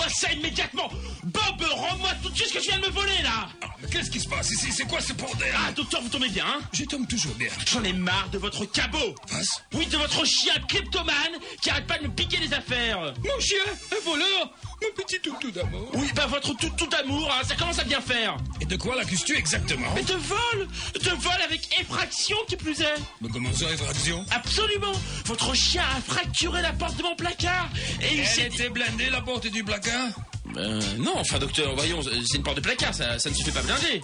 ça immédiatement. Bob, rends-moi tout de suite ce que tu viens de me voler, là. Ah, mais qu'est-ce qui se passe ici? C'est quoi ce bordel? Ah, docteur, vous tombez bien, hein? Je tombe toujours bien. J'en ai marre de votre cabot. Passe. Oui, de votre chien kleptomane qui arrête pas de me piquer les affaires. Mon chien, un voleur, mon petit toutou d'amour. Oui, bah votre tout d'amour, hein, ça commence à bien faire. Et de quoi l'accuses-tu exactement? Mais de vol avec effraction qui plus est. Mais comment ça, effraction? Absolument. Votre chien a fracturé la porte de mon placard. Et il s'est... Elle était blindée, la porte du placard? Non, enfin docteur, voyons, c'est une porte de placard, ça ne se fait pas blinder.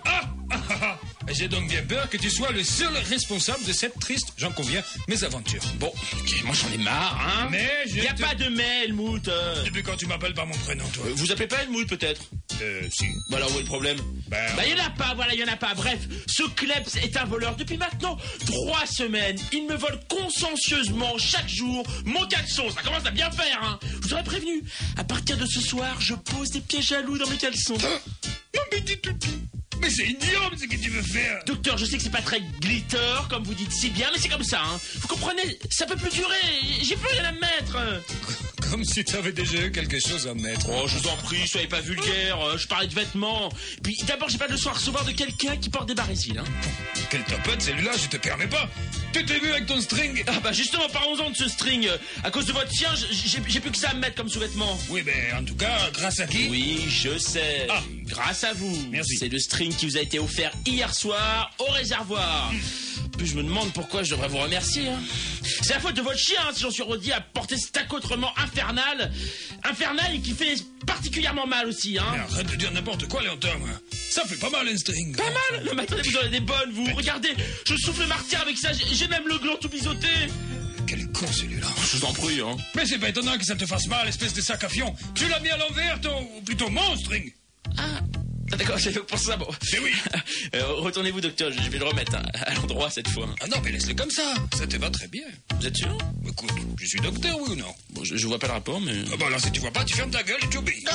J'ai donc bien peur que tu sois le seul responsable de cette triste, j'en conviens, mésaventure. Bon, ok, moi j'en ai marre, hein. Mais il n'y a pas de mais, Helmut. Depuis quand tu m'appelles par mon prénom, toi? Vous appelez pas Helmut, peut-être? Si. Bah alors où est le problème? Bah il y en a pas, voilà, il y en a pas. Bref, ce Kleps est un voleur depuis maintenant 3 semaines. Il me vole consciencieusement chaque jour mon caleçon. Ça commence à bien faire, hein. Je vous aurais prévenu. À partir de ce soir, je pose des pieds jaloux dans mes caleçons. Mon petit toutou. Mais c'est idiot, ce que tu veux faire. Docteur, je sais que c'est pas très glitter, comme vous dites si bien, mais c'est comme ça, hein. Vous comprenez, ça peut plus durer. J'ai plus rien à me mettre. Comme si tu avais déjà eu quelque chose à mettre. Oh, je vous en prie, soyez pas vulgaire. Je parlais de vêtements. Puis d'abord, j'ai pas le soir recevoir de quelqu'un qui porte des barésiles, hein. Quel tapote, celui-là, je te permets pas. Tu t'es vu avec ton string? Ah bah justement, parlons-en de ce string. À cause de votre chien, j'ai plus que ça à me mettre comme sous-vêtement. Oui, mais en tout cas, grâce à qui? Oui, je sais. Ah. Grâce à vous. Merci. C'est le string qui vous a été offert hier soir au réservoir. Puis je me demande pourquoi je devrais vous remercier, hein. C'est la faute de votre chien, hein, si j'en suis redit à porter cet accoutrement infernal. Infernal et qui fait particulièrement mal aussi, hein. Mais arrête de dire n'importe quoi, Léonton. Ça fait pas mal un string. Pas mal? Non mais attendez, vous en avez des bonnes, vous. Regardez, je souffle le martyr avec ça, j'ai même le gland tout biseauté. Quel con celui-là. Je vous en prie, hein. Mais c'est pas étonnant que ça te fasse mal, espèce de sac à fion. Tu l'as mis à l'envers, ou plutôt mon string. Ah, d'accord, c'est pour ça, bon. Mais oui. Retournez-vous, docteur, je vais le remettre, hein, à l'endroit cette fois. Ah non, mais laisse-le comme ça te va très bien. Vous êtes sûr? Écoute, je suis docteur, oui ou non? Bon, je vois pas le rapport, mais... Ah bah alors si tu vois pas, tu fermes ta gueule et tu obéis.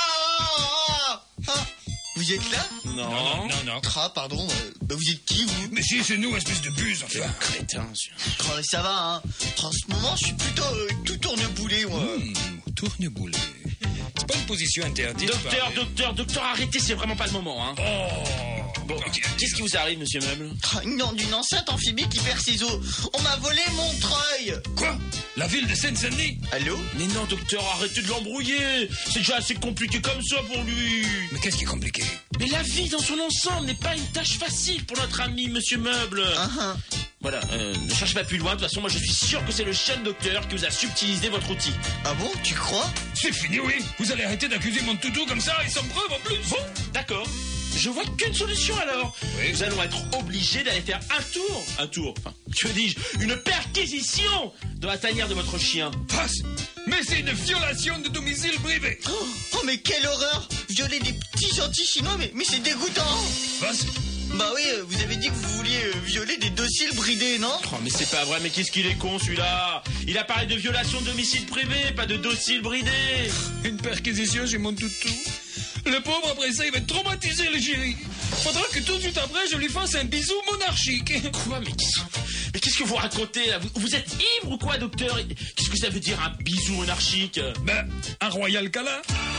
Vous êtes là? Non. Non. Ah, pardon, vous êtes qui, vous? Mais si, c'est nous, espèce de buse, enfin. Crétin, Oh, ça va, hein. En ce moment, je suis plutôt tout tourne-boulet, moi. Tourne-boulet. C'est pas une position interdite. Docteur, arrêtez, c'est vraiment pas le moment, hein. Bon, qu'est-ce qui vous arrive, monsieur Meuble? D'une enceinte amphibie qui perd ses os. On m'a volé mon treuil. Quoi? La ville de Seine-Saint-Denis? Allô? Mais non, docteur, arrêtez de l'embrouiller. C'est déjà assez compliqué comme ça pour lui. Mais qu'est-ce qui est compliqué? Mais la vie dans son ensemble n'est pas une tâche facile pour notre ami, monsieur Meuble. Voilà, ne cherchez pas plus loin. De toute façon, moi je suis sûr que c'est le chien de docteur qui vous a subtilisé votre outil. Ah bon, tu crois? C'est fini, oui. Vous allez arrêter d'accuser mon toutou comme ça et sans preuve en plus. Bon, d'accord. Je vois qu'une solution alors. Oui. Nous allons être obligés d'aller faire un tour, enfin, que dis-je, une perquisition dans la tanière de votre chien. Passe. Mais c'est une violation de domicile privé. Oh, mais quelle horreur! Violer des petits gentils chinois, mais c'est dégoûtant! Passe. Bah oui, vous avez dit que vous vouliez violer des dociles bridés, non? Oh mais c'est pas vrai, mais qu'est-ce qu'il est con celui-là. Il a parlé de violation de domicile privé, pas de docile bridé. Une perquisition chez mon toutou. Le pauvre, après ça, il va être traumatisé, le chéri. Faudra que tout de suite après, je lui fasse un bisou monarchique. Quoi, mais qu'est-ce que vous racontez là? Vous êtes ivre ou quoi, docteur? Qu'est-ce que ça veut dire un bisou monarchique? Ben, un royal câlin.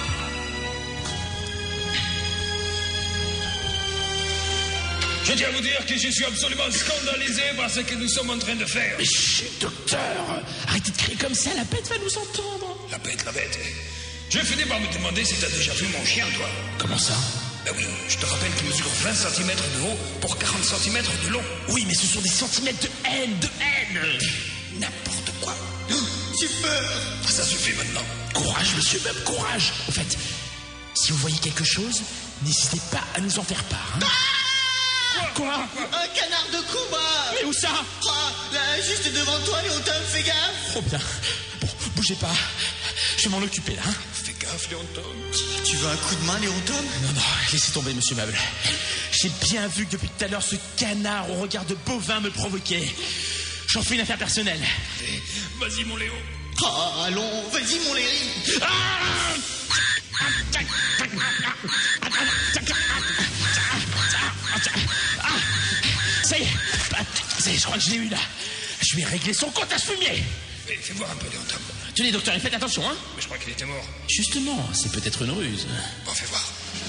Je tiens à vous dire que je suis absolument scandalisé par ce que nous sommes en train de faire. Mais chut, docteur! Arrêtez de crier comme ça, la bête va nous entendre. La bête. Je finis par me demander si t'as déjà vu mon chien, toi. Comment ça? Ben oui, je te rappelle qu'il mesure 20 cm de haut pour 40 cm de long. Oui, mais ce sont des centimètres de haine, N'importe quoi. J'ai peur! Ça suffit maintenant. Courage, monsieur Meuble, courage. En fait, si vous voyez quelque chose, n'hésitez pas à nous en faire part. Hein. Quoi? Un canard de combat! Mais où ça? Ah, là, juste devant toi, Léonton, fais gaffe! Oh bien. Bon, bougez pas. Je vais m'en occuper là. Hein. Fais gaffe, Léonton. Tu veux un coup de main, Léonton? Non, laissez tomber, monsieur Meuble. J'ai bien vu que depuis tout à l'heure, ce canard au regard de bovin me provoquait. J'en fais une affaire personnelle. Allez, vas-y, mon Léo. Ah, allons, vas-y, mon Léry! Ça y est, je crois que je l'ai eu là. Je vais régler son compte à ce fumier. Fais voir un peu, Léonton. Tenez, docteur, faites attention, hein. Mais je crois qu'il était mort. Justement, c'est peut-être une ruse. Bon, fais voir.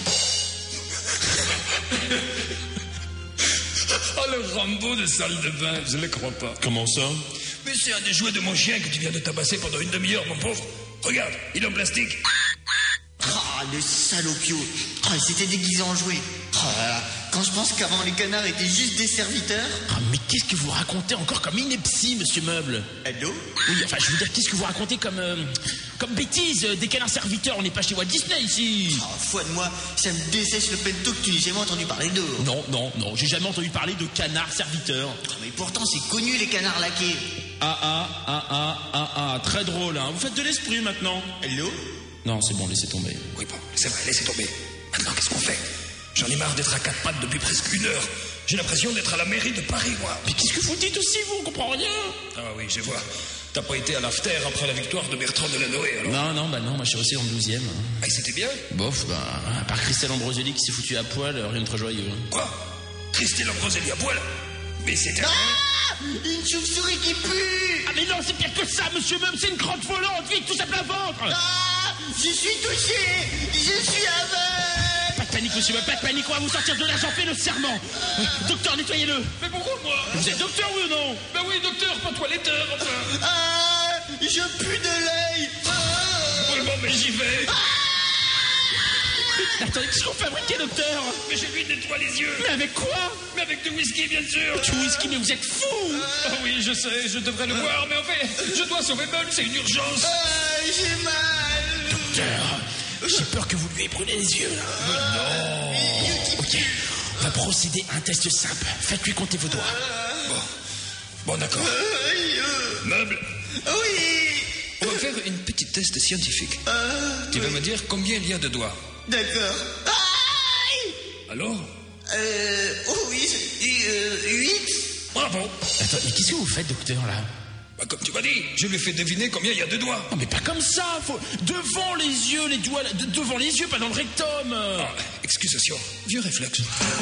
Oh, le Rambo de salle de bain, je ne le crois pas. Comment ça? Mais c'est un des jouets de mon chien que tu viens de tabasser pendant une demi-heure, mon pauvre. Regarde, il est en plastique. Ah, le salopio. Ah, il s'était déguisé en jouet. Ah là là. Quand je pense qu'avant les canards étaient juste des serviteurs. Ah, mais qu'est-ce que vous racontez encore comme ineptie, monsieur Meuble? Allô? Oui, enfin, je veux dire, qu'est-ce que vous racontez comme bêtise? Des canards serviteurs, on n'est pas chez Walt Disney ici. Oh, foi de moi, ça me dessèche le pento que tu n'aies jamais entendu parler d'eux. Non, j'ai jamais entendu parler de canards serviteurs. Oh, mais pourtant, c'est connu les canards laqués. Très drôle, hein. Vous faites de l'esprit maintenant. Allô? Non, c'est bon, laissez tomber. Oui, bon, c'est vrai, laissez tomber. Maintenant, qu'est-ce qu'on fait? J'en ai marre d'être à quatre pattes depuis presque une heure. J'ai l'impression d'être à la mairie de Paris, moi. Mais qu'est-ce que vous dites aussi, vous? On comprend rien. Ah oui, je vois. T'as pas été à l'after après la victoire de Bertrand Delanoë, alors? Non, moi je suis resté en 12e. Ah, c'était bien? Bof, à part Christelle Ambroselli qui s'est foutu à poil, rien de très joyeux. Quoi? Christelle Ambroselli à poil? Mais c'était... Ah! Une chauve-souris qui pue! Ah mais non, c'est pire que ça, monsieur Meuble, c'est une crotte volante, vite, tout ça plein ventre! Ah! Je suis touché! Je suis aveugle! Pas de panique, monsieur Meuble, pas de panique, on va vous sortir de là, j'en fais le serment! Docteur, nettoyez-le! Mais pourquoi, moi? Vous êtes docteur, oui ou non? Ben oui, docteur, pas toiletteur, enfin! Ah! Je pue de l'œil! Ah! Oui, bon, mais j'y vais! Attendez, qu'est-ce qu'on fabriquait, docteur? Mais je lui nettoie les yeux! Mais avec quoi? Mais avec du whisky, bien sûr! Du whisky, mais vous êtes fou! Ah oui, je sais, je devrais le voir, mais en fait, je dois sauver Meuble, c'est une urgence! Ah, j'ai mal! Docteur, j'ai peur que vous lui ayez brûlé les yeux, là. Mais non! Ok, on va procéder à un test simple. Faites-lui compter vos doigts. Bon, d'accord. Meuble, Oui! on va faire une petite test scientifique. Tu vas me dire combien il y a de doigts. D'accord. Aïe! Alors? Oui, 8? Bravo! Attends, mais qu'est-ce que vous faites, docteur, là? Bah, comme tu m'as dit, je lui ai fait deviner combien il y a de doigts. Non, mais pas comme ça, faut... Devant les yeux, les doigts, devant les yeux, pas dans le rectum. Ah, excusation, vieux réflexe.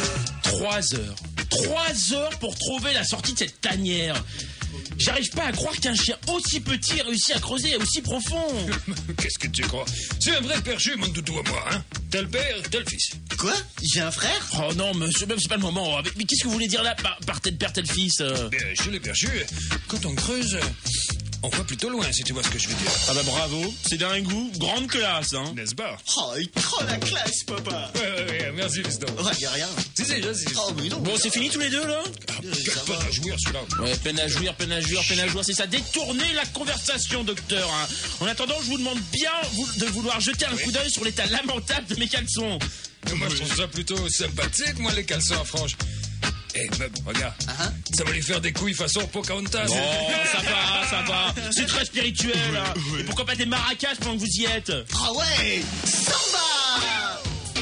3 heures. 3 heures pour trouver la sortie de cette tanière. J'arrive pas à croire qu'un chien aussi petit réussit à creuser aussi profond. Qu'est-ce que tu crois? C'est un vrai perchu, mon doudou à moi, hein? Tel père, tel fils. Quoi? J'ai un frère? Oh non, monsieur, même c'est pas le moment. Mais qu'est-ce que vous voulez dire là, par tel père, tel fils Bien, chez les perchus, quand on creuse, on voit plutôt loin, si tu vois ce que je veux dire. Ah bah bravo, c'est d'un goût, grande classe, hein. N'est-ce pas? Oh, il prend la classe, papa! Ouais, merci, fiston. Ouais, y'a rien. Si, si. Oh, mais non. Bon, c'est fini tous les deux, là? Quel peine à jouir, celui-là. Ouais, peine à jouir, c'est ça. Détournez la conversation, docteur, hein. En attendant, je vous demande bien de vouloir jeter un coup d'œil sur l'état lamentable de mes caleçons. Moi, je trouve ça plutôt sympathique, moi, les caleçons à franges. Eh, Meuble, regarde. Ça va lui faire des couilles façon Pocahontas. Oh, ça va. C'est très spirituel, hein. Et pourquoi pas des maracas pendant que vous y êtes? Ah ouais! Samba!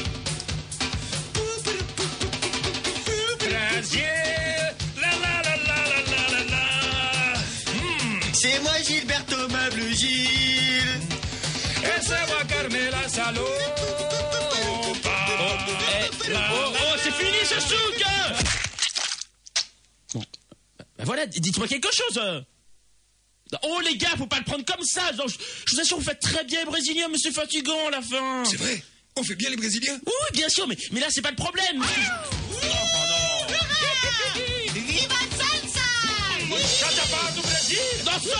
C'est moi Gilberto Meuble Gilles. Et c'est moi Carmela Salopa. Oh, c'est fini ce souk. Bon, bah voilà, dites-moi quelque chose. Oh les gars, faut pas le prendre comme ça. Je vous assure, vous faites très bien les Brésiliens, mais c'est fatigant à la fin. C'est vrai? On fait bien les Brésiliens? Oui, bien sûr, mais là c'est pas le problème. Viva salsa! du Brésil. Dansons!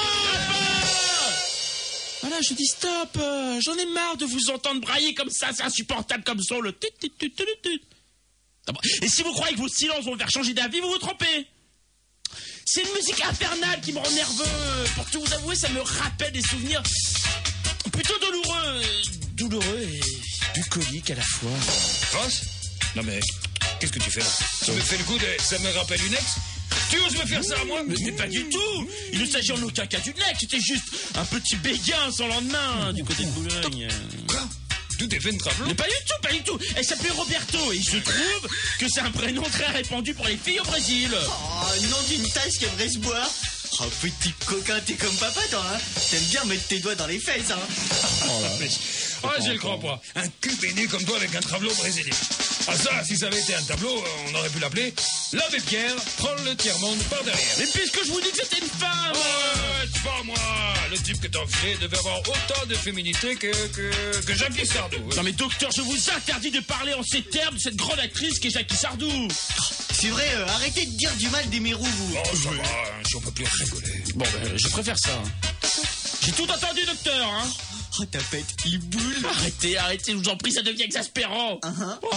Voilà, je dis stop. J'en ai marre de vous entendre brailler comme ça. C'est insupportable comme son, le tut. Et si vous croyez que vos silences vont me faire changer d'avis, vous vous trompez. C'est une musique infernale qui me rend nerveux. Pour tout vous avouer, ça me rappelle des souvenirs plutôt douloureux et bucoliques à la fois. Ross? Non mais, qu'est-ce que tu fais là? Tu me fais le coup de ça me rappelle une ex? Tu oses me faire ça à moi? Mais pas du tout. Il ne s'agit en aucun cas d'une ex. C'était juste un petit béguin sans lendemain du côté de Boulogne. Quoi? Tout est fait de travelot? Mais pas du tout. Elle s'appelait Roberto et il se trouve que c'est un prénom très répandu pour les filles au Brésil. Oh, nom d'une tasse qui aimerait se boire. Oh, petit coquin, t'es comme papa, toi, hein? T'aimes bien mettre tes doigts dans les fesses, hein? Ah, je le crois pas. Un cul béni comme toi avec un tableau brésilien. Ah ça, si ça avait été un tableau, on aurait pu l'appeler l'abbé Pierre prend le tiers-monde par derrière. Mais puisque je vous dis que c'était une femme. Ouais, c'est pas moi. Le type que t'as enfilé devait avoir autant de féminité que Jackie Sardou. Non mais docteur, je vous interdis de parler en ces termes de cette grande actrice qu'est Jackie Sardou. C'est vrai, arrêtez de dire du mal des mérous, vous. Oh, ça va, si on peut plus rigoler. Bon, je préfère ça. J'ai tout entendu, docteur, hein. Oh, ta pète, il boule. Arrêtez, je vous en prie, ça devient exaspérant. Oh.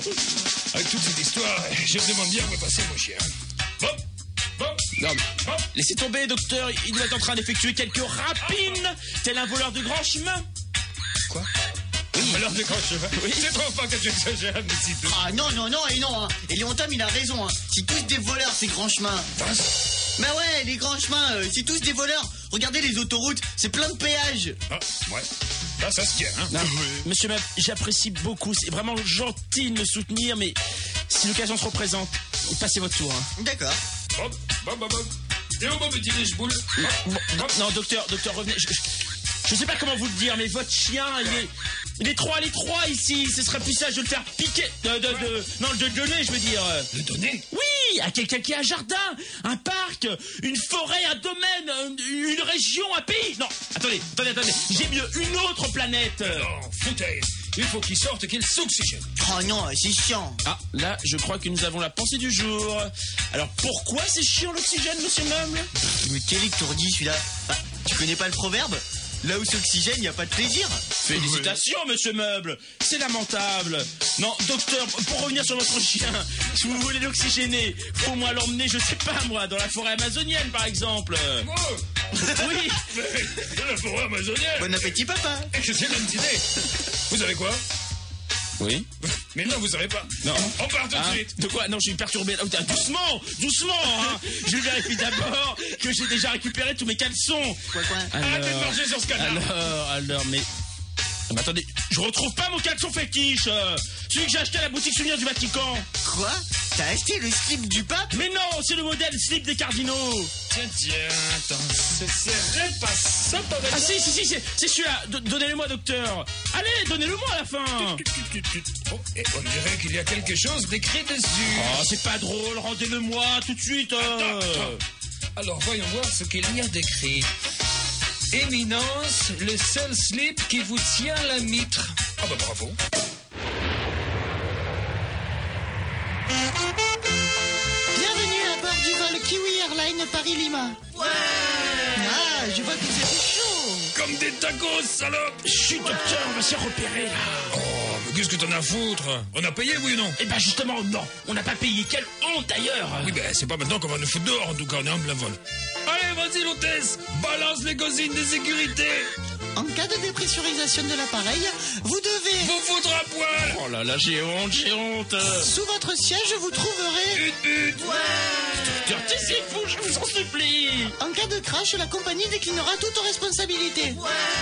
Avec toute cette histoire, je me demande bien où est passé mon chien. Bon. Non, mais laissez tomber, docteur. Il doit être en train d'effectuer quelques rapines, tel un voleur de grand chemin. Quoi? Un voleur de grand chemin? Oui. C'est trop pas que j'exagère, mais si peu. Ah non, et non, hein. Et Léontam, il a raison, hein. C'est tous des voleurs, ces grands chemins. Bah ouais, les grands chemins, c'est tous des voleurs. Regardez les autoroutes, c'est plein de péages. Ah, ouais. Là, ça se tient, hein. Non, monsieur Meuble, j'apprécie beaucoup. C'est vraiment gentil de me soutenir, mais si l'occasion se représente, passez votre tour, hein. D'accord. Bon. Et au bon petit boule. Non, docteur, revenez. Je sais pas comment vous le dire, mais votre chien, il est trop à l'étroit ici. Ce serait plus sage de le faire piquer. Non, de le donner, je veux dire. Le donner? Oui, à quelqu'un qui a un jardin, un parc, une forêt, un domaine, une région, un pays. Non, attendez. J'ai mieux, une autre planète. Non, foutaise. Il faut qu'il sorte et qu'il s'oxygène. Oh non, c'est chiant. Ah, là, je crois que nous avons la pensée du jour. Alors, pourquoi c'est chiant l'oxygène, monsieur Meuble? Mais quel étourdi celui-là. Bah, tu connais pas le proverbe? Là où c'est oxygène, il n'y a pas de plaisir. Félicitations, monsieur Meuble. C'est lamentable. Non, docteur, pour revenir sur votre chien, si vous voulez l'oxygéner, faut au moins l'emmener, je sais pas moi, dans la forêt amazonienne, par exemple. Moi? Oui. Dans la forêt amazonienne? Bon appétit, papa. Je sais même dîner. Vous savez quoi? Oui. Mais non, vous savez pas. Non. On part tout de suite. De quoi? Non, je suis perturbé. Oh, doucement, hein. Je vérifie d'abord que j'ai déjà récupéré tous mes caleçons. Quoi? Arrêtez de marcher sur ce canard. Alors, mais attendez, je retrouve pas mon caleçon fétiche. Celui que j'ai acheté à la boutique souvenir du Vatican. Quoi? T'as acheté le slip du pape? Mais non, c'est le modèle slip des cardinaux. Tiens, attends, ce serait pas ça, par exemple? Ah si, c'est celui-là. Donnez-le-moi, docteur. Allez, donnez-le-moi à la fin. Oh, et on dirait qu'il y a quelque chose d'écrit dessus. Oh, c'est pas drôle, rendez-le-moi tout de suite. Attends. Alors, voyons voir ce qu'il y a d'écrit. Éminence, le seul slip qui vous tient la mitre. Ah bah bravo. Bienvenue à bord du vol Kiwi Airlines Paris-Lima. Ouais. Ah, je vois que vous êtes chaud. Comme des tacos, salope. Chut, docteur, on va se repérer là. Oh, mais qu'est-ce que t'en as à foutre? On a payé, oui ou non? Eh ben justement, non. On n'a pas payé. Quelle honte d'ailleurs. Oui, ben c'est pas maintenant qu'on va nous foutre dehors, en tout cas, on est en plein vol. Allez, vas-y, l'hôtesse. Balance les gosines de sécurité. En cas de dépressurisation de l'appareil, vous devez... Vous foutre à poil. Oh là là, j'ai honte. Sous votre siège, vous trouverez... Une butte. Docteur, taisez-vous, je vous en supplie. En cas de crash, la compagnie déclinera toute responsabilité.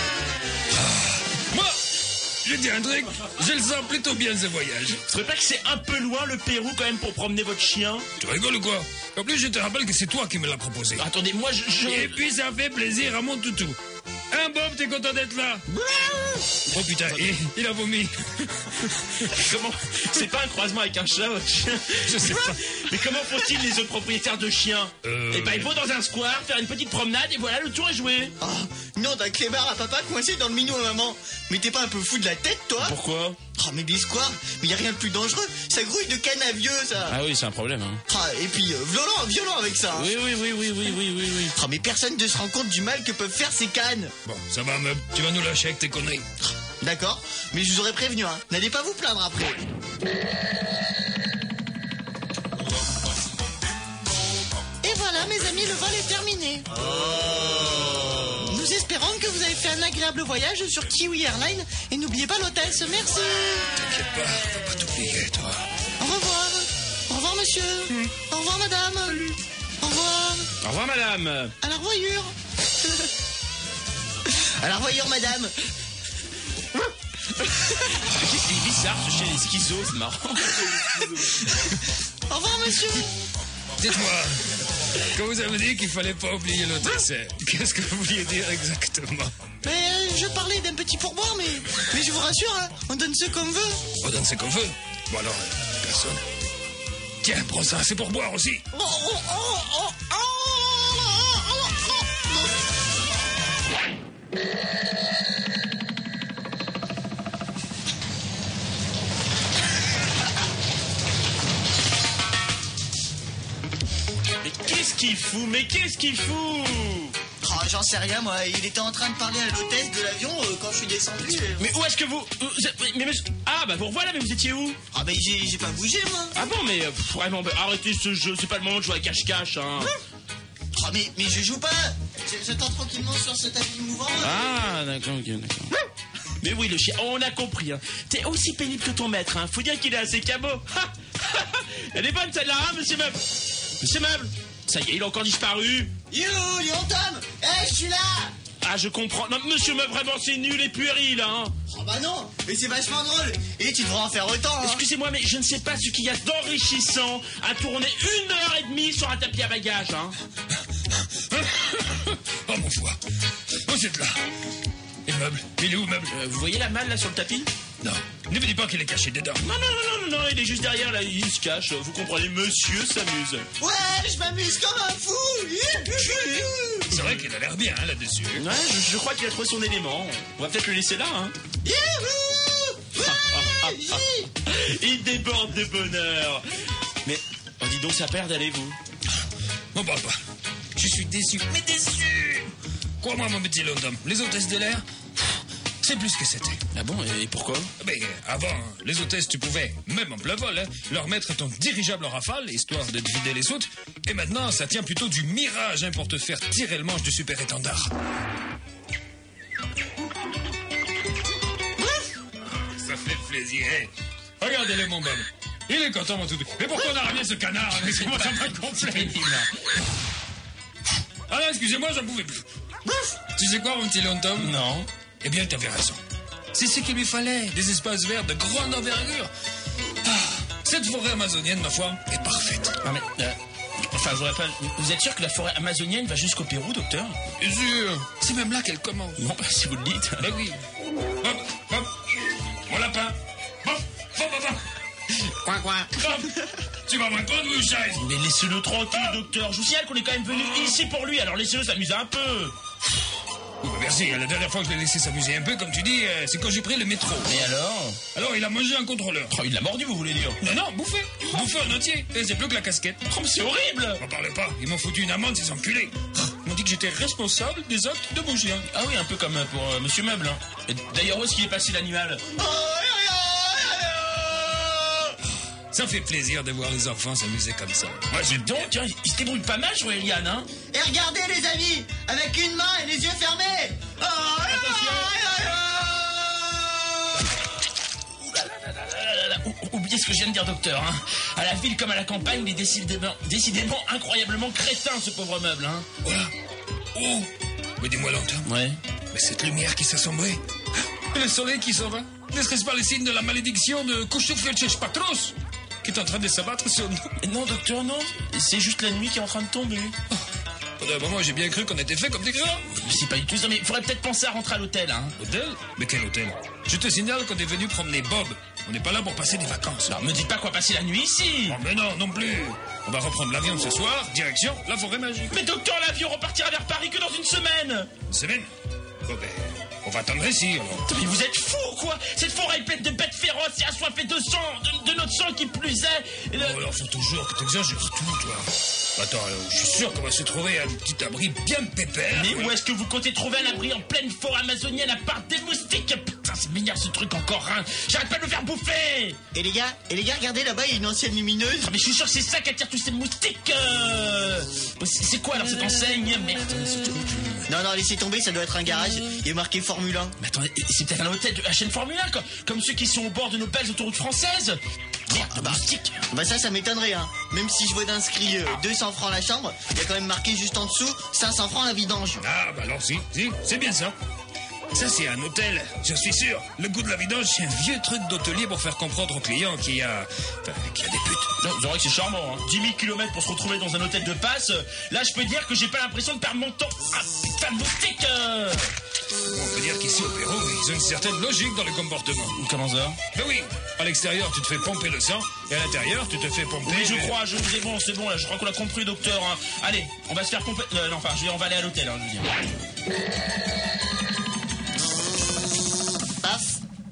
Moi, je dis un truc, je le sens plutôt bien ce voyage. Ce serait pas que c'est un peu loin le Pérou quand même pour promener votre chien? Tu rigoles ou quoi? En plus, je te rappelle que c'est toi qui me l'as proposé. Attendez, moi Et puis ça fait plaisir à mon toutou. Hein, Bob, t'es content d'être là? Oh putain, il a vomi. Comment? C'est pas un croisement avec un chat, votre chien? Je sais pas. Mais comment font-ils les autres propriétaires de chiens? Eh ben, il faut dans un square, faire une petite promenade et voilà, le tour est joué. Oh, non, d'un clébard à papa coincé dans le minou à maman. Mais t'es pas un peu fou de la tête, toi? Pourquoi? Oh, mais des squares, mais y a rien de plus dangereux. Ça grouille de canne à vieux, ça. Ah oui, c'est un problème, hein. Ah, et puis, violent avec ça. Hein. Oui. Oh, mais personne ne se rend compte du mal que peuvent faire ces cannes. Bon, ça va, Meuble. Tu vas nous lâcher avec tes conneries. D'accord, mais je vous aurais prévenu, hein. N'allez pas vous plaindre après. Et voilà, mes amis, le vol est terminé. Nous espérons que vous avez fait un agréable voyage sur Kiwi Airlines. Et n'oubliez pas l'hôtesse, merci. T'inquiète pas, faut pas t'oublier, toi. Au revoir. Au revoir, monsieur. Au revoir, madame. Au revoir. Au revoir, madame. À la revoyure. À la revoyure, madame. C'est bizarre ce chien, les schizos, c'est marrant. Au revoir, monsieur. Dites-moi, quand vous avez dit qu'il fallait pas oublier l'hôtesse, qu'est-ce que vous vouliez dire exactement? Mais je parlais d'un petit pourboire, mais je vous rassure, hein, on donne ce qu'on veut. On donne ce qu'on veut. Bon alors, personne. Tiens, prends ça, c'est pour boire aussi. Mais qu'est-ce qu'il fout? Mais qu'est-ce qu'il fout? Oh, j'en sais rien, moi. Il était en train de parler à l'hôtesse de l'avion quand je suis descendu. Mais où est-ce que vous... mais monsieur... Ah bah vous revoilà, mais vous étiez où? Ah bah j'ai pas bougé, moi. Ah bon, mais vraiment, bah, arrêtez ce jeu, c'est pas le moment de jouer à cache-cache, hein. Oh mais je joue pas. J'attends tranquillement sur ce tapis mouvant. Ah d'accord, ok, d'accord. Mais oui, le chien, on a compris, hein. T'es aussi pénible que ton maître, hein. Faut dire qu'il est assez cabot. Elle est bonne celle-là, hein, monsieur Meuble? Monsieur Meuble, ça y est, il a encore disparu. You, Tom. Je suis là. Ah, je comprends. Non, monsieur Meuble, vraiment, c'est nul et puéril, hein. Oh bah non, mais c'est vachement drôle. Et tu devrais en faire autant, hein. Excusez-moi, mais je ne sais pas ce qu'il y a d'enrichissant à tourner 1h30 sur un tapis à bagages, hein. Oh mon foie. Vous êtes là. Et Meuble, il est où Meuble? Vous voyez la malle là sur le tapis? Non, ne me dis pas qu'il est caché dedans. Non, il est juste derrière là, il se cache. Vous comprenez, monsieur s'amuse. Ouais, je m'amuse comme un fou. C'est vrai qu'il a l'air bien, hein, là-dessus. Ouais, je crois qu'il a trouvé son élément. On va peut-être le laisser là, hein. Il déborde de bonheur. Mais, oh, dis donc, ça perd d'aller, vous. M'en parle pas. Je suis déçu, mais déçu. Crois-moi, mon petit London, les hôtesses de l'air, c'est plus que c'était. Ah bon, et pourquoi? Ben, avant, les hôtesses, tu pouvais, même en plein vol, hein, leur mettre ton dirigeable en rafale, histoire de te vider les soutes. Et maintenant, ça tient plutôt du mirage, hein, pour te faire tirer le manche du super étendard. Ça fait plaisir, hein. Regardez-le, mon bonhomme. Il est content, mon toutou. Mais pourquoi on a ramené ce canard avec ce moi, ça m'a gonflé. Ah non, excusez-moi, j'en pouvais plus. Tu sais quoi, mon petit Longtom? Non. Eh bien, t'avais raison. C'est ce qu'il lui fallait, des espaces verts de grande envergure. Ah, cette forêt amazonienne, ma foi, est parfaite. Ah mais, enfin, je voudrais pas... Vous êtes sûr que la forêt amazonienne va jusqu'au Pérou, docteur? Bien sûr. C'est même là qu'elle commence. Bon, bah, si vous le dites. Ben oui. Hop, hop. Mon lapin. Hop, hop, hop, hop. Coin. Hop. Tu vas m'entendre ou une chaise? Mais laissez-le tranquille, docteur. Je vous signale qu'on est quand même venu ici pour lui, alors laissez-le s'amuser un peu. Oui, bah merci. La dernière fois que je l'ai laissé s'amuser un peu, comme tu dis, c'est quand j'ai pris le métro. Et alors? Alors, il a mangé un contrôleur. Oh, il l'a mordu, vous voulez dire? Non, bouffé. Bouffé en entier. Et c'est plus que la casquette. Oh, mais c'est horrible! M'en parle pas. Ils m'ont foutu une amende, ces enculés. Ils m'ont dit que j'étais responsable des actes de mon chien. Ah oui, un peu comme pour monsieur Meuble. Hein. Et d'ailleurs, où est-ce qu'il est passé l'animal? Ça fait plaisir de voir les enfants s'amuser comme ça. Moi, j'aime Donc, hein, il se débrouille pas mal, je vois Eliane, hein. Et regardez, les amis, avec une main et les yeux fermés. Oubliez ce que je viens de dire, docteur. Hein. À la ville comme à la campagne, il est décidément incroyablement crétin, ce pauvre Meuble. Hein. Voilà. Oh, mais dis-moi longtemps. Ouais. Mais cette lumière qui s'assombrait. Et le soleil qui s'en va. Ne serait-ce pas le signe de la malédiction de Kushufletchech Patros qui est en train de s'abattre sur nous? Non, docteur, non. C'est juste la nuit qui est en train de tomber. Oh. Pendant un moment, j'ai bien cru qu'on était fait comme des gras. C'est pas du tout ça, mais il faudrait peut-être penser à rentrer à l'hôtel, hein. Hôtel? Mais quel hôtel? Je te signale qu'on est venu promener Bob. On n'est pas là pour passer des vacances. Alors, me dites pas quoi passer la nuit ici. Oh, mais non plus. On va reprendre l'avion ce soir, direction la forêt magique. Mais docteur, l'avion repartira vers Paris que dans une semaine. Une semaine? Bon ben, on va attendre ici, alors. Mais vous êtes fous, quoi. Cette forêt est pleine de bêtes féroces et assoiffées de sang, de notre sang qui plus est. Oh, alors faut toujours que t'exagères tout, toi. Attends, je suis sûr qu'on va se trouver un petit abri bien pépère. Mais où est-ce que vous comptez trouver un abri en pleine forêt amazonienne à part des moustiques? Putain, c'est m'énerve ce truc encore, hein. J'arrête pas de le faire bouffer. Et les gars, regardez là-bas, il y a une ancienne lumineuse. Ah, mais je suis sûr que c'est ça qui attire tous ces moustiques. C'est quoi alors cette enseigne? Merde. Non, laissez tomber, ça doit être un garage. Il est marqué Formule 1. Mais attendez, c'est peut-être un hôtel de la chaîne Formule 1, comme ceux qui sont au bord de nos belles autoroutes françaises. Merde, moustiques. Bah ça m'étonnerait, hein. Même si je vois d'inscrit 200 francs la chambre, il y a quand même marqué juste en dessous 500 francs la vidange. Ah, bah alors si, c'est bien ça. Ça, c'est un hôtel, je suis sûr. Le goût de la vidange, c'est un vieux truc d'hôtelier pour faire comprendre aux clients qu'il y a des putes. Non, c'est vrai que c'est charmant, hein. 10 000 km pour se retrouver dans un hôtel de passe. Là, je peux dire que j'ai pas l'impression de perdre mon temps. Ah, putain de moustique On peut dire qu'ici au Pérou, ils ont une certaine logique dans le comportement. Comment ça? Ben oui, à l'extérieur, tu te fais pomper le sang, et à l'intérieur, tu te fais pomper... Oui, c'est bon, là, je crois qu'on a compris, docteur. Hein. Allez, on va se faire pomper... non, enfin, on va aller à l'hôtel, hein, je veux dire. Paf.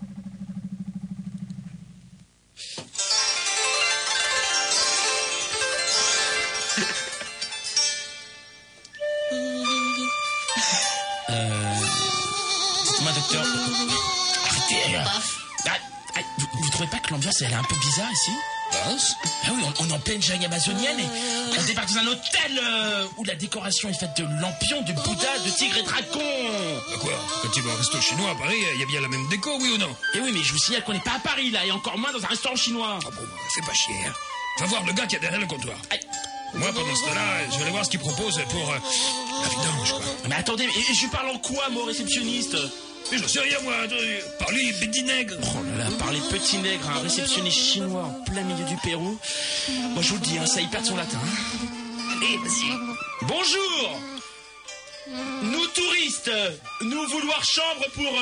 Dites-moi, docteur. Arrêtez. Vous trouvez pas que l'ambiance, elle est un peu bizarre ici? Pince? Ah oui, on est en pleine jungle amazonienne et on débarque dans un hôtel où la décoration est faite de lampions, de Bouddha, de tigres et dragons. Bah quoi? Quand tu vas au resto chinois à Paris, il y a bien la même déco, oui ou non? Et oui, mais je vous signale qu'on n'est pas à Paris, là, et encore moins dans un restaurant chinois. Ah bon, fais pas chier. Hein. Va voir le gars qui est derrière le comptoir. Aïe. Moi, pendant ce temps-là, je vais aller voir ce qu'il propose pour la vidange, quoi. Mais attendez, et je lui parle en quoi, moi, au réceptionniste? Mais j'en sais rien, moi. Parlez, petit nègre. Oh là là, parler petit nègre à un réceptionniste chinois en plein milieu du Pérou. Moi, je vous le dis, hein, ça y perd son latin. Allez, vas-y. Bonjour. Nous, touristes, nous vouloir chambre pour...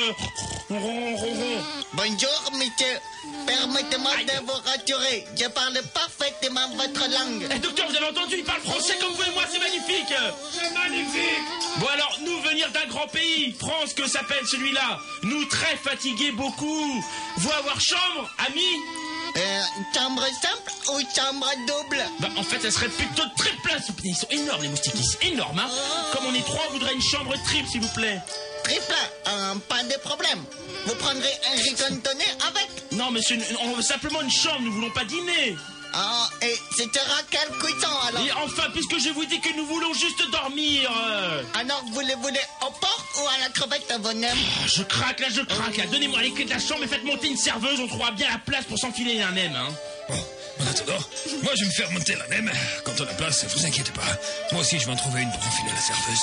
Bonjour, monsieur. Permettez-moi de vous rassurer. Je parle parfaitement votre langue. Eh, docteur, vous avez entendu, il parle français comme vous et moi, c'est magnifique. C'est magnifique. Bon alors, nous venir d'un grand pays, France que s'appelle celui-là. Nous très fatigués beaucoup. Vous avoir chambre, amis? Chambre simple ou chambre double? Bah en fait, ça serait plutôt triple. Ils sont énormes les moustiques ici, énormes hein. Comme on est trois, on voudrait une chambre triple s'il vous plaît. Triple, pas de problème. Vous prendrez un ricantonné avec? Non monsieur, on veut simplement une chambre, nous voulons pas dîner. Ah, et ce sera quel cuisson alors? Et enfin, puisque je vous dis que nous voulons juste dormir. Alors vous le voulez au porc ou à la crevette à bonhomme? Je craque là. Donnez-moi les clés de la chambre et faites monter une serveuse, on trouvera bien la place pour s'enfiler un M hein. Bon, en attendant, moi je vais me faire monter la même. Quant à la place, vous inquiétez pas. Moi aussi je vais en trouver une pour enfiler la serveuse.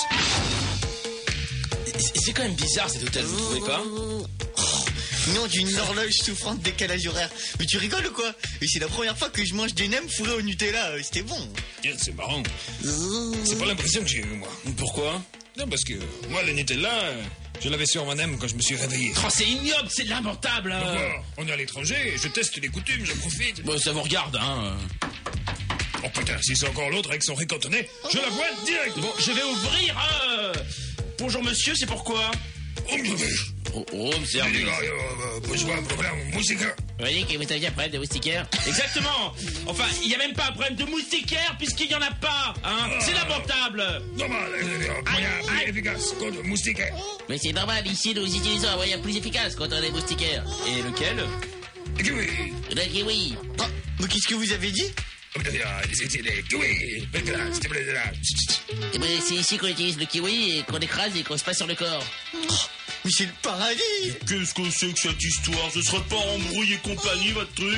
C'est quand même bizarre cet hôtel, vous trouvez pas? Non, d'une horloge souffrante de décalage horaire. Mais tu rigoles ou quoi? Et c'est la première fois que je mange des nems fourrés au Nutella. C'était bon. Tiens, c'est marrant. C'est pas l'impression que j'ai eue, moi. Pourquoi? Non, parce que moi, le Nutella, je l'avais sur mon nem quand je me suis réveillé. Oh, c'est ignoble, c'est lamentable. Pourquoi? On est à l'étranger, je teste les coutumes, j'en profite. Bon, ça vous regarde, hein. Oh putain, si c'est encore l'autre avec son ricantonné, je la vois direct. Bon, je vais ouvrir. Bonjour monsieur, c'est pourquoi? monsieur Hermès. Bonjour, problème moustiquaire. Vous voyez que vous aviez un problème de moustiquaire? Exactement. Enfin, il n'y a même pas un problème de moustiquaire puisqu'il n'y en a pas. Hein. C'est lamentable. Normal, moyen plus efficace contre moustiquaire. Mais c'est normal, ici nous utilisons un moyen plus efficace contre les moustiquaires. Et lequel? Le kiwi. Le kiwi. Oh, mais qu'est-ce que vous avez dit? C'était les kiwis. Eh ben, c'est ici qu'on utilise le kiwi et qu'on écrase et qu'on se passe sur le corps. Oh, mais c'est le paradis. Qu'est-ce que c'est que cette histoire? Ce serait pas embrouille et compagnie, votre truc?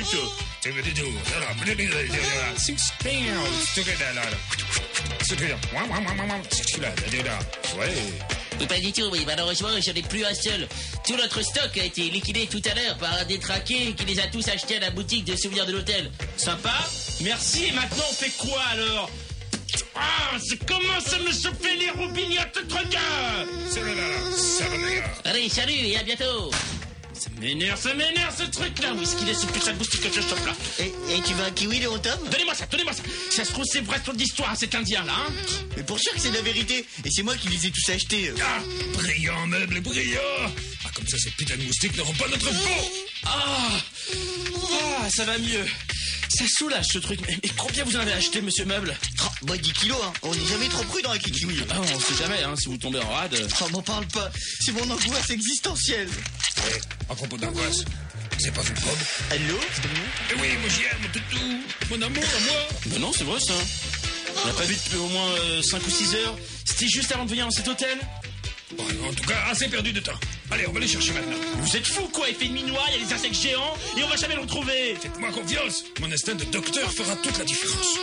Ouais. Oui, pas du tout, mais malheureusement, j'en ai plus un seul. Tout notre stock a été liquidé tout à l'heure par un détraqué qui les a tous achetés à la boutique de souvenirs de l'hôtel. Sympa. Merci. Et maintenant, on fait quoi alors? Ah, c'est comment ça me chauffer les roubignottes, ce truc? Allez, salut et à bientôt. Ça m'énerve ce truc-là. Où est-ce qu'il est ce putain de moustique que je chope là? Et tu veux un kiwi, Léon Tom? Donnez-moi ça. Ça se trouve, c'est vrai toute l'histoire à cet Indien-là, hein? Mais pour sûr que c'est la vérité. Et c'est moi qui les ai tous achetés. Ah, brillant, meuble, brillant. Ah, comme ça, ces putains de moustiques n'auront pas notre peau. Ah, ça va mieux. Ça soulage ce truc. Mais combien vous en avez acheté, monsieur Meuble? Oh, bah 10 kilos, hein. On n'est jamais trop prudent avec les kiwis. Ah, on sait jamais, hein, si vous tombez en rade. Oh, m'en parle pas. C'est mon angoisse existentielle. Ouais, à propos d'angoisse, c'est pas vu Bob? Allô? Eh oui, mon chien, mon toutou, mon amour, à moi. Ben non, c'est vrai ça. On l'a pas vu depuis au moins 5 ou 6 heures. C'était juste avant de venir dans cet hôtel. Bon, en tout cas, assez perdu de temps. Allez, on va les chercher maintenant. Vous êtes fous quoi, il fait nuit noire, il y a des insectes géants et on va jamais le retrouver. Faites-moi confiance, mon instinct de docteur fera toute la différence.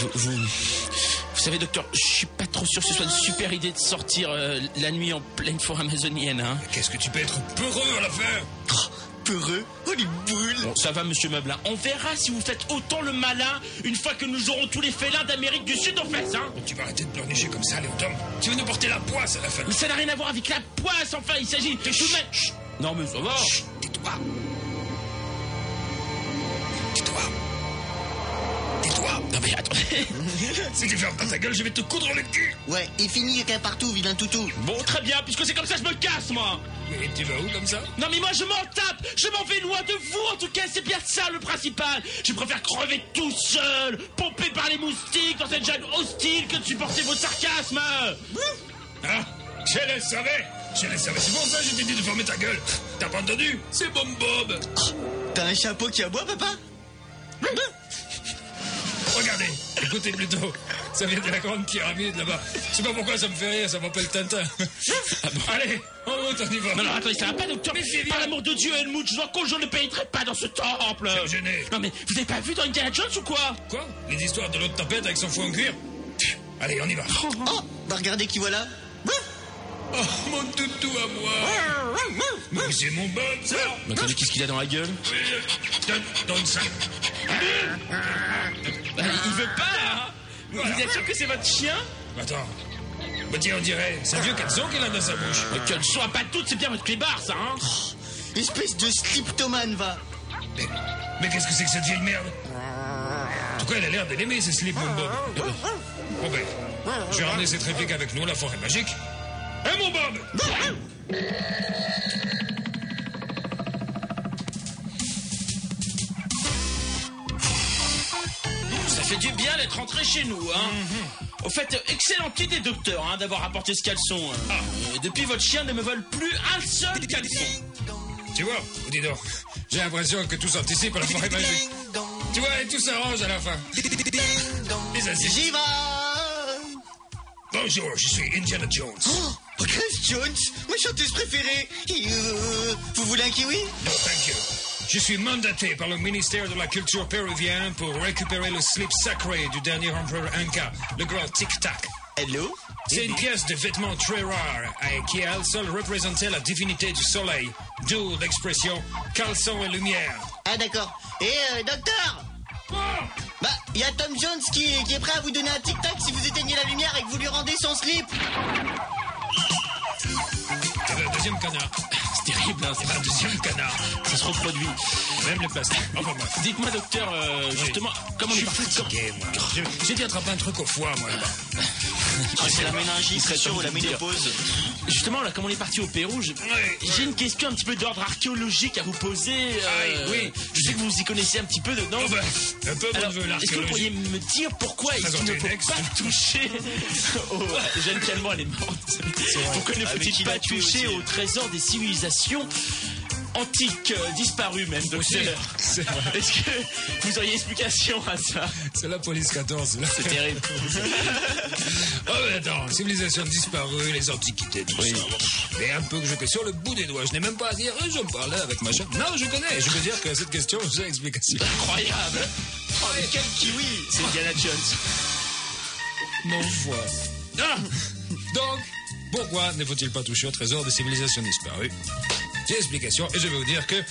Vous savez, docteur, je suis pas trop sûr que ce soit une super idée de sortir la nuit en pleine forêt amazonienne, hein. Qu'est-ce que tu peux être peureux à la faire? Peureux? Oh, les boules! Bon, ça va, monsieur Meublin. On verra si vous faites autant le malin une fois que nous aurons tous les félins d'Amérique du Sud en face, hein. Tu vas arrêter de pleurnicher comme ça, Léotom. Tu veux nous porter la poisse à la fin. Mais ça n'a rien à voir avec la poisse, enfin, il s'agit de tout mettre... Chut. Non, mais ça va. Chut, tais-toi. Tais-toi. Tais-toi. Non, mais attendez. Si tu fermes pas ta gueule, je vais te coudre le cul. Ouais, et fini qu'un partout, vilain toutou. Bon, très bien, puisque c'est comme ça, je me casse, moi. Et tu vas où comme ça? Non, mais moi, je m'en tape. Je m'en vais loin de vous, en tout cas, c'est bien ça le principal. Je préfère crever tout seul, pompé par les moustiques dans cette jungle hostile que de supporter votre sarcasme. Ah, je le savais. C'est pour ça que je t'ai dit de fermer ta gueule. T'as pas entendu? C'est Bob Bob. T'as un chapeau qui aboie, papa? Regardez, écoutez plutôt. Ça vient de la grande pyramide là-bas. Je sais pas pourquoi ça me fait rire, ça m'appelle Tintin. Ah bon. Allez, en route, on y va. Non, attendez, ça va pas, docteur. Mais Par l'amour de Dieu, Helmut, je vous en compte, je ne pénétrerai pas dans ce temple. Ça me gênait. Non, mais vous avez pas vu dans Indiana Jones ou quoi? Quoi? Les histoires de l'autre tapette avec son fouet en cuir? Allez, on y va. Oh, bah regardez qui voilà. Oh, mon toutou à moi. Mais c'est mon Bob, ça. Mais attendez, qu'est-ce qu'il a dans la gueule? Donne ça. Il veut pas, hein? Voilà. Vous êtes sûr que c'est votre chien? Attends. Bah tiens, on dirait. C'est un vieux caleçon qu'il a dans sa bouche. Mais qu'elle soit pas toute, c'est bien votre clébard, ça, hein? Espèce de sliptomane, va. Mais qu'est-ce que c'est que cette vieille merde? En tout cas, elle a l'air de l'aimer, ce slip, mon Bob. Bon ben, je vais ramener cette réplique avec nous, la forêt magique. Hein, mon Bob? Ça fait du bien d'être rentré chez nous, hein. Au fait, excellente idée, docteur, hein, d'avoir apporté ce caleçon. Depuis, votre chien ne me vole plus un seul caleçon. Tu vois, dis donc, j'ai l'impression que tout s'anticipe à la forêt magique. Tu vois, et tout s'arrange à la fin. Les assiettes. J'y vais. Bonjour, je suis Indiana Jones. Oh, Grace Jones, ma chanteuse préférée. Vous voulez un kiwi? No, thank you. Je suis mandaté par le ministère de la Culture péruvien pour récupérer le slip sacré du dernier empereur Inca, le grand Tic Tac. Hello? C'est une pièce de vêtement très rare qui à elle seule représentait la divinité du soleil, d'où l'expression caleçon et lumière. Ah d'accord. Et docteur? Bah, il y a Tom Jones qui est prêt à vous donner un tic-tac si vous éteignez la lumière et que vous lui rendez son slip. C'est le deuxième canard. C'est terrible, hein. C'est pas le deuxième canard. Ça se reproduit. Même le plastique. Enfin bref. Dites-moi, docteur, justement, comment on est parti? Fatigué, moi. J'ai dû attraper un truc au foie, moi, là-bas. Ah, c'est la méningite, c'est sûr, ou la ménopause. Justement, là, comme on est parti au Pérou, j'ai une question un petit peu d'ordre archéologique à vous poser. Oui. Je sais que vous y connaissez un petit peu dedans. Oh ben, un peu Alors, bon de est-ce que vous pourriez me dire pourquoi est-ce qu'il ne faut pas toucher au... Jeanne Calment, elle est morte. Pourquoi ne faut-il pas toucher au trésor des civilisations antiques, disparues même, docteur? C'est vrai. Est-ce que vous auriez explication à ça? C'est la police 14, là. C'est terrible. Oh, mais attends, civilisation disparue, les antiquités, tout ça. Mais un peu que je fais sur le bout des doigts. Je n'ai même pas à dire, j'en parlais avec machin. Non, je connais. Je peux dire que cette question, j'ai explication. Incroyable. Oh, mais quel kiwi. C'est Indiana Jones. Mon foie. Ah. Donc, pourquoi ne faut-il pas toucher au trésor des civilisations disparues? J'ai explication et je vais vous dire que...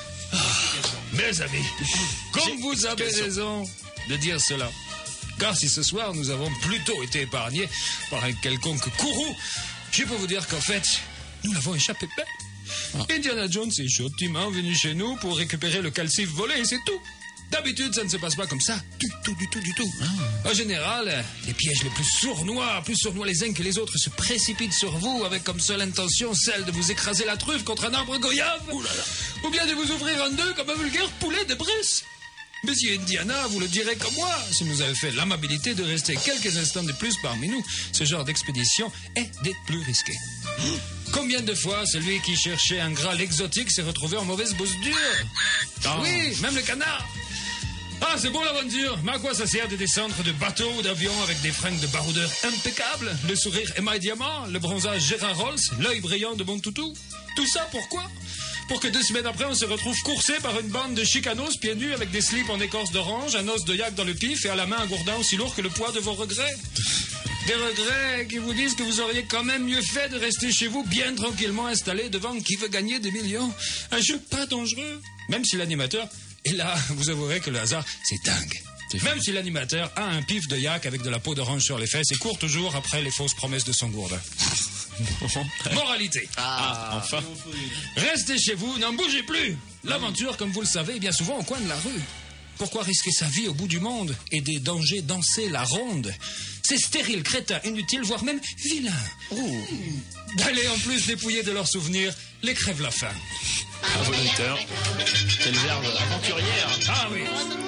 mes amis, comme vous avez raison de dire cela, car si ce soir nous avons plutôt été épargnés par un quelconque courroux, je peux vous dire qu'en fait, nous l'avons échappé belle. Indiana Jones est gentiment venu chez nous pour récupérer le calcif volé et c'est tout. D'habitude, ça ne se passe pas comme ça. Du tout. En général, les pièges les plus sournois les uns que les autres, se précipitent sur vous avec comme seule intention celle de vous écraser la truffe contre un arbre goyave. Ou bien de vous ouvrir en deux comme un vulgaire poulet de Bresse. Monsieur Indiana, vous le direz comme moi, si nous avez fait l'amabilité de rester quelques instants de plus parmi nous, ce genre d'expédition est des plus risqués. Combien de fois celui qui cherchait un Graal exotique s'est retrouvé en mauvaise bosse dure? Oui, même le canard. Ah, c'est bon l'aventure, mais à quoi ça sert de descendre de bateau ou d'avion avec des fringues de baroudeur impeccables, le sourire émail diamant, le bronzage Gérard Rolls, l'œil brillant de mon toutou? Tout ça pourquoi? pour que 2 semaines après, on se retrouve coursé par une bande de chicanos pieds nus avec des slips en écorce d'orange, un os de yak dans le pif et à la main un gourdin aussi lourd que le poids de vos regrets. Des regrets qui vous disent que vous auriez quand même mieux fait de rester chez vous bien tranquillement installé devant Qui veut gagner des millions. Un jeu pas dangereux. Même si l'animateur... Et là, vous avouerez que le hasard, c'est dingue. Même si l'animateur a un pif de yak avec de la peau d'orange sur les fesses et court toujours après les fausses promesses de son gourdin. Moralité. Enfin. Restez chez vous, n'en bougez plus. L'aventure, comme vous le savez, est bien souvent au coin de la rue. Pourquoi risquer sa vie au bout du monde et des dangers danser la ronde? C'est stérile, crétin, inutile, voire même vilain. D'aller en plus dépouiller de leurs souvenirs les crève la faim. Involontaire. Quel verbe aventurière. Ah oui.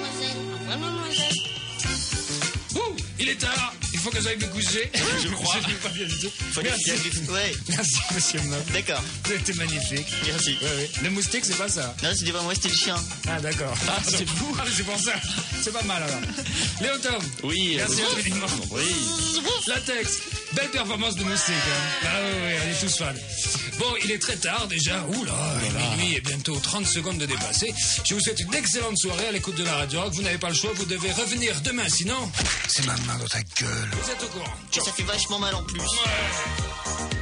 Il est tard. Il faut que j'aille me coucher. Je crois. Je ne pas bien du tout. Merci. Ouais, Merci, monsieur Moff. d'accord. Vous êtes magnifique. Merci. Ouais. Le moustique, c'est pas ça. Non, c'était pas moi, c'était le chien. Ah, d'accord. c'est vous. Ah, c'est pour ça. C'est pas mal, alors. Léo Tom. Oui. Merci infiniment. Oui. Latex. Belle performance de moustique. Hein. Ah oui, on est tous fans. Bon, il est très tard déjà. Oula, minuit et bientôt 30 secondes de dépasser. Je vous souhaite une excellente soirée à l'écoute de la Radio Rock. Vous n'avez pas le choix, vous devez revenir demain, sinon... C'est ma main dans ta gueule. Vous êtes au courant. Ça fait vachement mal en plus. Ouais.